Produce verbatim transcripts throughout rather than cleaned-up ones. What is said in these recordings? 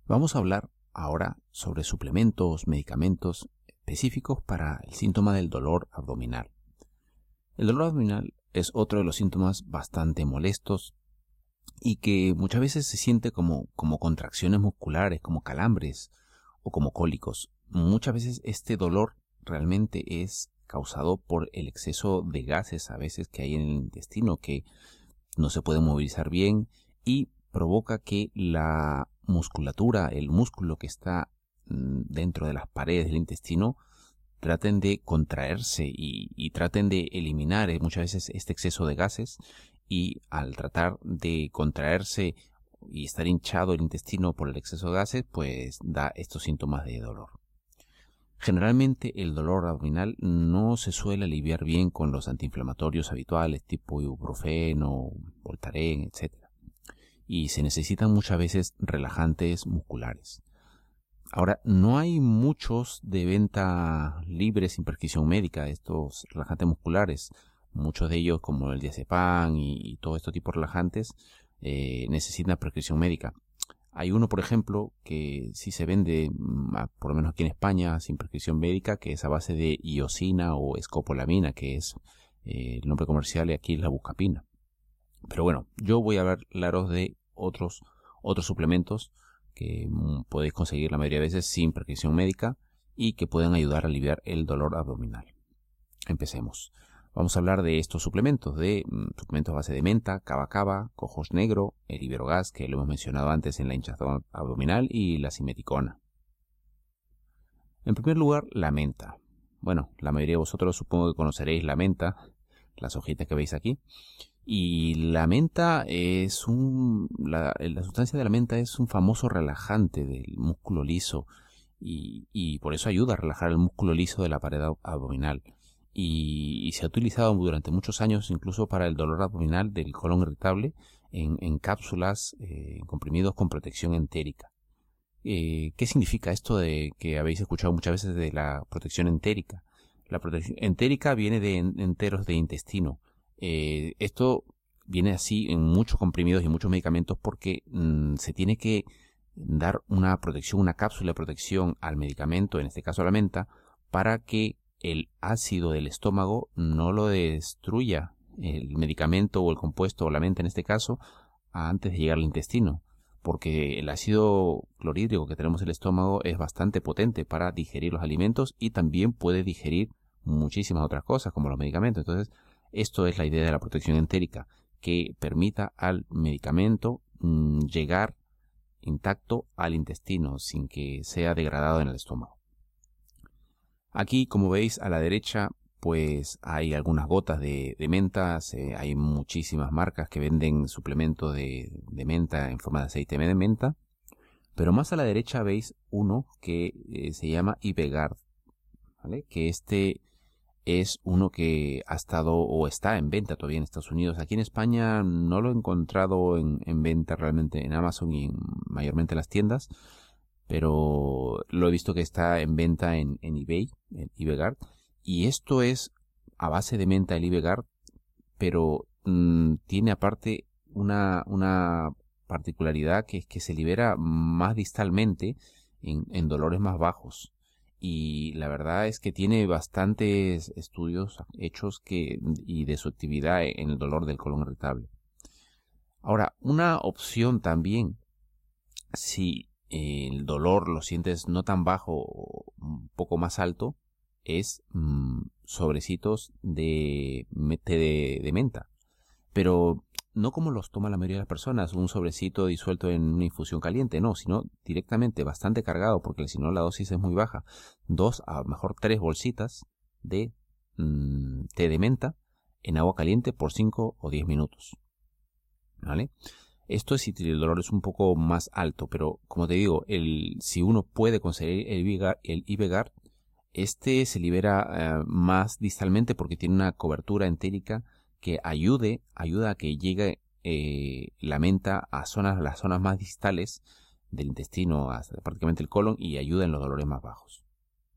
Vamos a hablar ahora sobre suplementos, medicamentos específicos para el síntoma del dolor abdominal. El dolor abdominal es otro de los síntomas bastante molestos y que muchas veces se siente como, como contracciones musculares, como calambres o como cólicos. Muchas veces este dolor realmente es causado por el exceso de gases a veces que hay en el intestino que no se puede movilizar bien y provoca que la musculatura, el músculo que está dentro de las paredes del intestino, traten de contraerse y, y traten de eliminar eh, muchas veces este exceso de gases, y al tratar de contraerse y estar hinchado el intestino por el exceso de gases, pues da estos síntomas de dolor. Generalmente el dolor abdominal no se suele aliviar bien con los antiinflamatorios habituales tipo ibuprofeno, Voltaren, etcétera. Y se necesitan muchas veces relajantes musculares. Ahora, no hay muchos de venta libre sin prescripción médica, estos relajantes musculares. Muchos de ellos, como el diazepam y, y todo este tipo de relajantes, eh, necesitan prescripción médica. Hay uno, por ejemplo, que sí se vende, por lo menos aquí en España, sin prescripción médica, que es a base de iosina o escopolamina, que es eh, el nombre comercial, y aquí es la buscapina. Pero bueno, yo voy a hablaros de otros, otros suplementos que mm, podéis conseguir la mayoría de veces sin prescripción médica y que pueden ayudar a aliviar el dolor abdominal. Empecemos. Vamos a hablar de estos suplementos, de mm, suplementos a base de menta, cava cava, cojos negro, el Iberogaz, que lo hemos mencionado antes en la hinchazón abdominal, y la simeticona. En primer lugar, la menta. Bueno, la mayoría de vosotros supongo que conoceréis la menta, las hojitas que veis aquí. Y la menta es un... La, la sustancia de la menta es un famoso relajante del músculo liso y, y por eso ayuda a relajar el músculo liso de la pared abdominal. Y, y se ha utilizado durante muchos años incluso para el dolor abdominal del colon irritable en, en cápsulas, eh, en comprimidos con protección entérica. Eh, ¿Qué significa esto de que habéis escuchado muchas veces de la protección entérica? La protección entérica viene de enteros de intestino. Eh, esto viene así en muchos comprimidos y muchos medicamentos porque mmm, se tiene que dar una protección, una cápsula de protección al medicamento, en este caso a la menta, para que el ácido del estómago no lo destruya el medicamento o el compuesto o la menta en este caso antes de llegar al intestino, porque el ácido clorhídrico que tenemos en el estómago es bastante potente para digerir los alimentos y también puede digerir muchísimas otras cosas como los medicamentos. Entonces, esto es la idea de la protección entérica, que permita al medicamento mmm, llegar intacto al intestino sin que sea degradado en el estómago. Aquí, como veis a la derecha, pues hay algunas gotas de, de menta. Eh, hay muchísimas marcas que venden suplementos de, de menta en forma de aceite de menta. Pero más a la derecha veis uno que eh, se llama Ibegard, ¿vale? Que este es uno que ha estado o está en venta todavía en Estados Unidos. Aquí en España no lo he encontrado en, en venta realmente en Amazon y en, mayormente en las tiendas, pero lo he visto que está en venta en, en eBay, en Ibegard, y esto es a base de menta el Ibegard, pero mmm, tiene aparte una, una particularidad que es que se libera más distalmente en, en dolores más bajos. Y la verdad es que tiene bastantes estudios hechos que, y de su actividad en el dolor del colon irritable. Ahora, una opción también, si el dolor lo sientes no tan bajo o un poco más alto, es mmm, sobrecitos de, de, de menta. Pero no como los toma la mayoría de las personas, un sobrecito disuelto en una infusión caliente, no, sino directamente bastante cargado, porque si no la dosis es muy baja. Dos, a lo mejor tres bolsitas de mmm, té de menta en agua caliente por cinco o diez minutos. ¿Vale? Esto es si el dolor es un poco más alto, pero como te digo, el, si uno puede conseguir el Ibegard, el Ibegard este se libera eh, más distalmente porque tiene una cobertura entérica que ayude, ayuda a que llegue eh, la menta a zonas, las zonas más distales del intestino, hasta prácticamente el colon, y ayuda en los dolores más bajos.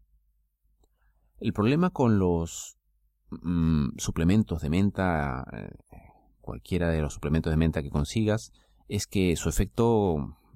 El problema con los mmm, suplementos de menta, eh, cualquiera de los suplementos de menta que consigas, es que su efecto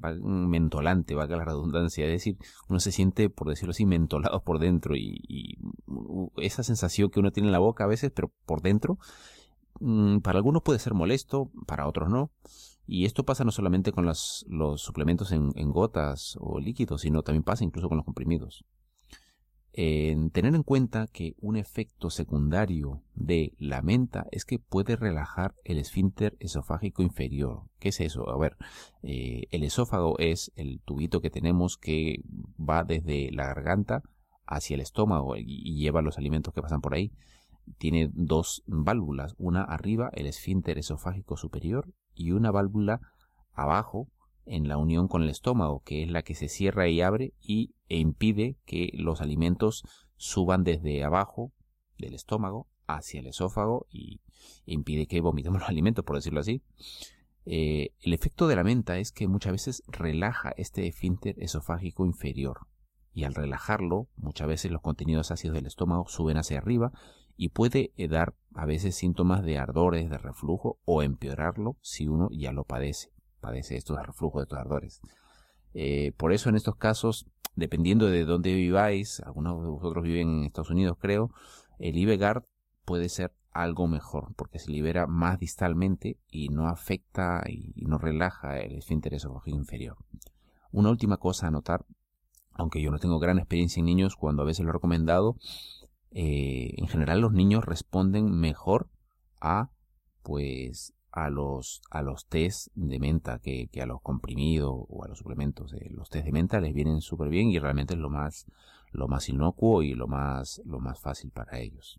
mentolante, valga la redundancia, es decir, uno se siente, por decirlo así, mentolado por dentro y, y esa sensación que uno tiene en la boca a veces, pero por dentro, para algunos puede ser molesto, para otros no. Y esto pasa no solamente con los, los suplementos en, en gotas o líquidos, sino también pasa incluso con los comprimidos. En tener en cuenta que un efecto secundario de la menta es que puede relajar el esfínter esofágico inferior. ¿Qué es eso? A ver, eh, el esófago es el tubito que tenemos que va desde la garganta hacia el estómago y, y lleva los alimentos que pasan por ahí. Tiene dos válvulas, una arriba, el esfínter esofágico superior, y una válvula abajo, en la unión con el estómago, que es la que se cierra y abre y e impide que los alimentos suban desde abajo del estómago hacia el esófago y impide que vomitemos los alimentos, por decirlo así. Eh, el efecto de la menta es que muchas veces relaja este esfínter esofágico inferior, y al relajarlo, muchas veces los contenidos ácidos del estómago suben hacia arriba y puede dar a veces síntomas de ardores, de reflujo, o empeorarlo si uno ya lo padece. padece estos reflujos, estos ardores. Eh, por eso en estos casos, dependiendo de dónde viváis, algunos de vosotros viven en Estados Unidos creo, el Ivegard puede ser algo mejor, porque se libera más distalmente y no afecta y no relaja el esfínter esofágico inferior. Una última cosa a notar, aunque yo no tengo gran experiencia en niños, cuando a veces lo he recomendado, eh, en general los niños responden mejor a, pues, a los a los test de menta que, que a los comprimidos o a los suplementos. Eh, los test de menta les vienen súper bien y realmente es lo más lo más inocuo y lo más lo más fácil para ellos.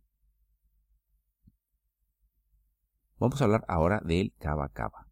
Vamos a hablar ahora del kava kava.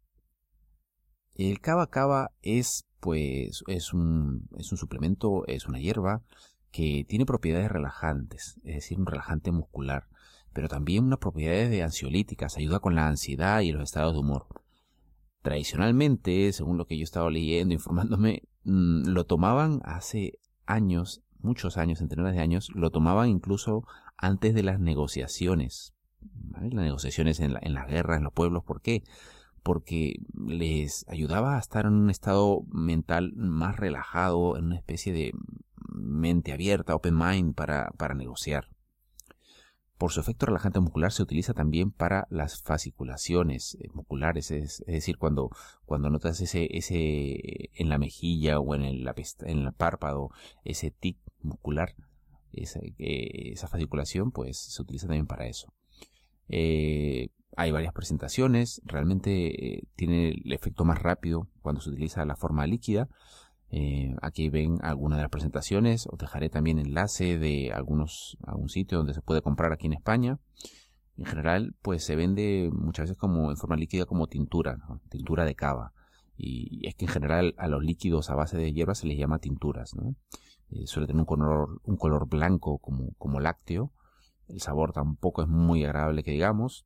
El kava kava es pues es un es un suplemento, es una hierba que tiene propiedades relajantes, es decir, un relajante muscular, pero también unas propiedades de ansiolíticas, ayuda con la ansiedad y los estados de humor. Tradicionalmente, según lo que yo he estado leyendo, informándome, mmm, lo tomaban hace años, muchos años, centenares de años, lo tomaban incluso antes de las negociaciones, ¿vale? Las negociaciones en, la, en las guerras, en los pueblos. ¿Por qué? Porque les ayudaba a estar en un estado mental más relajado, en una especie de mente abierta, open mind, para, para negociar. Por su efecto relajante muscular se utiliza también para las fasciculaciones musculares, es, es decir, cuando, cuando notas ese, ese en la mejilla o en el, en el párpado, ese tic muscular, esa, esa fasciculación, pues se utiliza también para eso. Eh, hay varias presentaciones, realmente eh, tiene el efecto más rápido cuando se utiliza la forma líquida. Eh, aquí ven algunas de las presentaciones, os dejaré también enlace de algunos, algún sitio donde se puede comprar aquí en España. En general, pues se vende muchas veces como en forma líquida como tintura, ¿no? Tintura de cava. Y es que en general a los líquidos a base de hierba se les llama tinturas, ¿no? Eh, suele tener un color, un color blanco como, como lácteo. El sabor tampoco es muy agradable que digamos.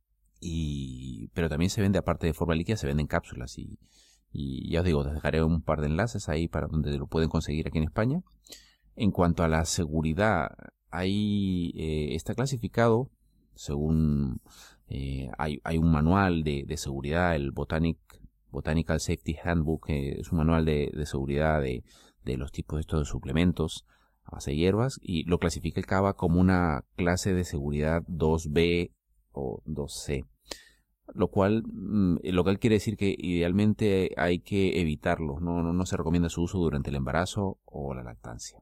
Y, pero también se vende, aparte de forma líquida, se vende en cápsulas y, y ya os digo, os dejaré un par de enlaces ahí para donde lo pueden conseguir aquí en España. En cuanto a la seguridad, ahí eh, está clasificado según eh, hay, hay un manual de, de seguridad, el Botanic, Botanical Safety Handbook, que es un manual de, de seguridad de, de los tipos de estos de suplementos a base de hierbas, y lo clasifica el cava como una clase de seguridad dos B o dos C. Lo cual, lo cual quiere decir que idealmente hay que evitarlo, no, no, no se recomienda su uso durante el embarazo o la lactancia.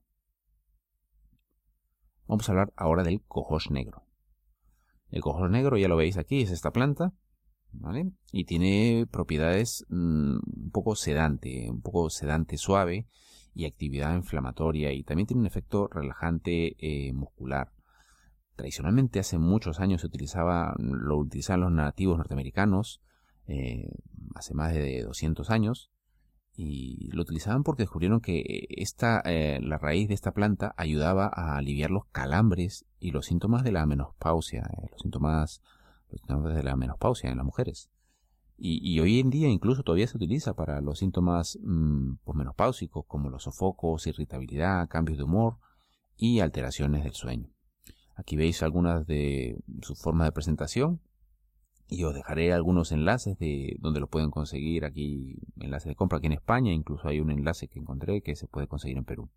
Vamos a hablar ahora del cohosh negro. El cohosh negro, ya lo veis aquí, es esta planta, ¿vale? Y tiene propiedades mmm, un poco sedante, un poco sedante suave y actividad inflamatoria, y también tiene un efecto relajante eh, muscular. Tradicionalmente, hace muchos años se utilizaba, lo utilizaban los nativos norteamericanos, eh, hace más de doscientos años, y lo utilizaban porque descubrieron que esta, eh, la raíz de esta planta ayudaba a aliviar los calambres y los síntomas de la menopausia, eh, los síntomas, los síntomas de la menopausia en las mujeres. Y, y hoy en día incluso todavía se utiliza para los síntomas mmm, posmenopáusicos, como los sofocos, irritabilidad, cambios de humor y alteraciones del sueño. Aquí veis algunas de sus formas de presentación. Y os dejaré algunos enlaces de donde lo pueden conseguir aquí, enlaces de compra aquí en España. Incluso hay un enlace que encontré que se puede conseguir en Perú.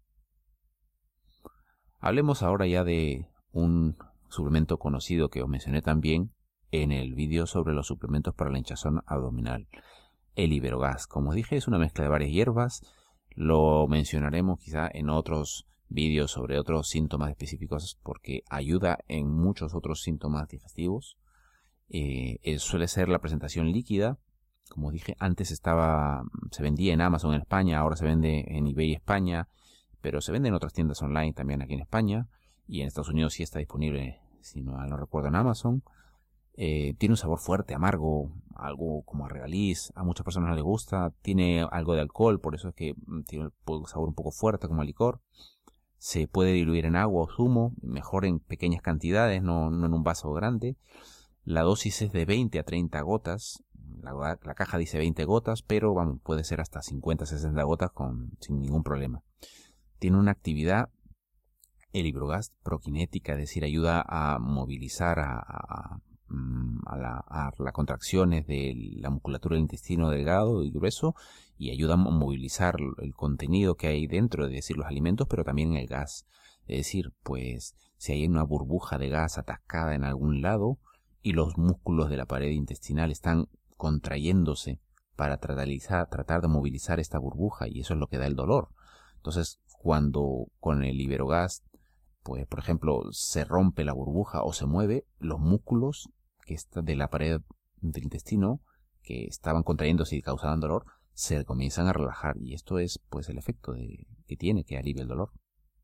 Hablemos ahora ya de un suplemento conocido que os mencioné también en el vídeo sobre los suplementos para la hinchazón abdominal. El Iberogaz. Como dije, es una mezcla de varias hierbas. Lo mencionaremos quizá en otros vídeos sobre otros síntomas específicos porque ayuda en muchos otros síntomas digestivos. Eh, suele ser la presentación líquida. Como dije, antes estaba, se vendía en Amazon en España, ahora se vende en eBay España, pero se vende en otras tiendas online también aquí en España, y en Estados Unidos sí está disponible, si no, no recuerdo, en Amazon. Eh, tiene un sabor fuerte, amargo, algo como a regaliz, a muchas personas no les gusta, tiene algo de alcohol, por eso es que tiene un sabor un poco fuerte como a licor. Se puede diluir en agua o zumo, mejor en pequeñas cantidades, no, no en un vaso grande. La dosis es de veinte a treinta gotas. La, la caja dice veinte gotas, pero vamos, puede ser hasta cincuenta a sesenta gotas con, sin ningún problema. Tiene una actividad, el Iberogaz, prokinética, es decir, ayuda a movilizar a, a, a, la, a las contracciones de la musculatura del intestino delgado y grueso, y ayuda a movilizar el contenido que hay dentro, es decir, los alimentos, pero también el gas. Es decir, pues si hay una burbuja de gas atascada en algún lado, y los músculos de la pared intestinal están contrayéndose para tratar, tratar de movilizar esta burbuja, y eso es lo que da el dolor. Entonces, cuando con el Iberogaz, pues por ejemplo, se rompe la burbuja o se mueve, los músculos que está de la pared del intestino, que estaban contrayéndose y causaban dolor, se comienzan a relajar, y esto es pues el efecto de, que tiene, que alivia el dolor.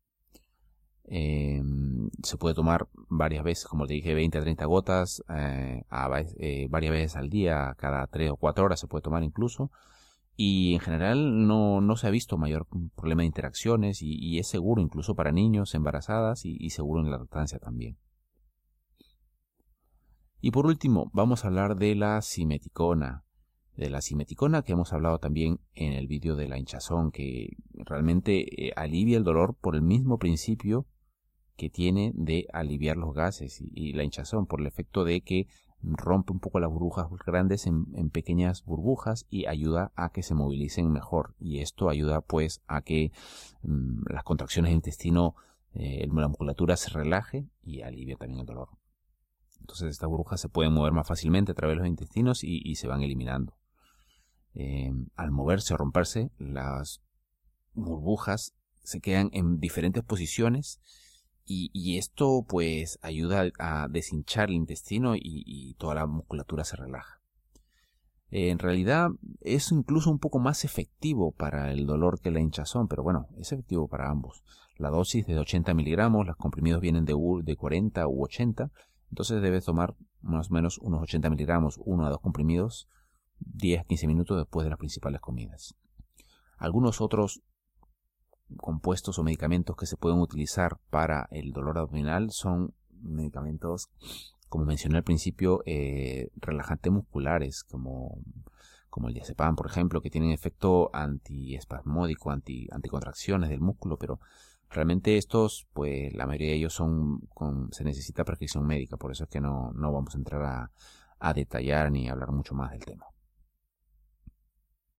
Eh, se puede tomar varias veces, como te dije, veinte a treinta gotas, eh, a, eh, varias veces al día, cada tres o cuatro horas se puede tomar incluso, y en general no, no se ha visto mayor problema de interacciones, y, y es seguro incluso para niños, embarazadas, y, y seguro en la lactancia también. Y por último, vamos a hablar de la simeticona. De la simeticona que hemos hablado también en el vídeo de la hinchazón, que realmente eh, alivia el dolor por el mismo principio que tiene de aliviar los gases y, y la hinchazón, por el efecto de que rompe un poco las burbujas grandes en, en pequeñas burbujas y ayuda a que se movilicen mejor, y esto ayuda pues a que mmm, las contracciones del intestino, eh, la musculatura se relaje y alivia también el dolor. Entonces estas burbujas se pueden mover más fácilmente a través de los intestinos y, y se van eliminando. Eh, al moverse o romperse, las burbujas se quedan en diferentes posiciones, y, y esto pues ayuda a deshinchar el intestino y, y toda la musculatura se relaja. Eh, en realidad es incluso un poco más efectivo para el dolor que la hinchazón, pero bueno, es efectivo para ambos. La dosis de ochenta miligramos, los comprimidos vienen de, de cuarenta u ochenta, entonces debes tomar más o menos unos ochenta miligramos, uno a dos comprimidos, diez a quince minutos después de las principales comidas. Algunos otros compuestos o medicamentos que se pueden utilizar para el dolor abdominal son medicamentos, como mencioné al principio, eh, relajantes musculares, como, como el diazepam, por ejemplo, que tienen efecto antiespasmódico, anti, anticontracciones del músculo, pero realmente estos, pues la mayoría de ellos son con, se necesita prescripción médica, por eso es que no, no vamos a entrar a, a detallar ni a hablar mucho más del tema.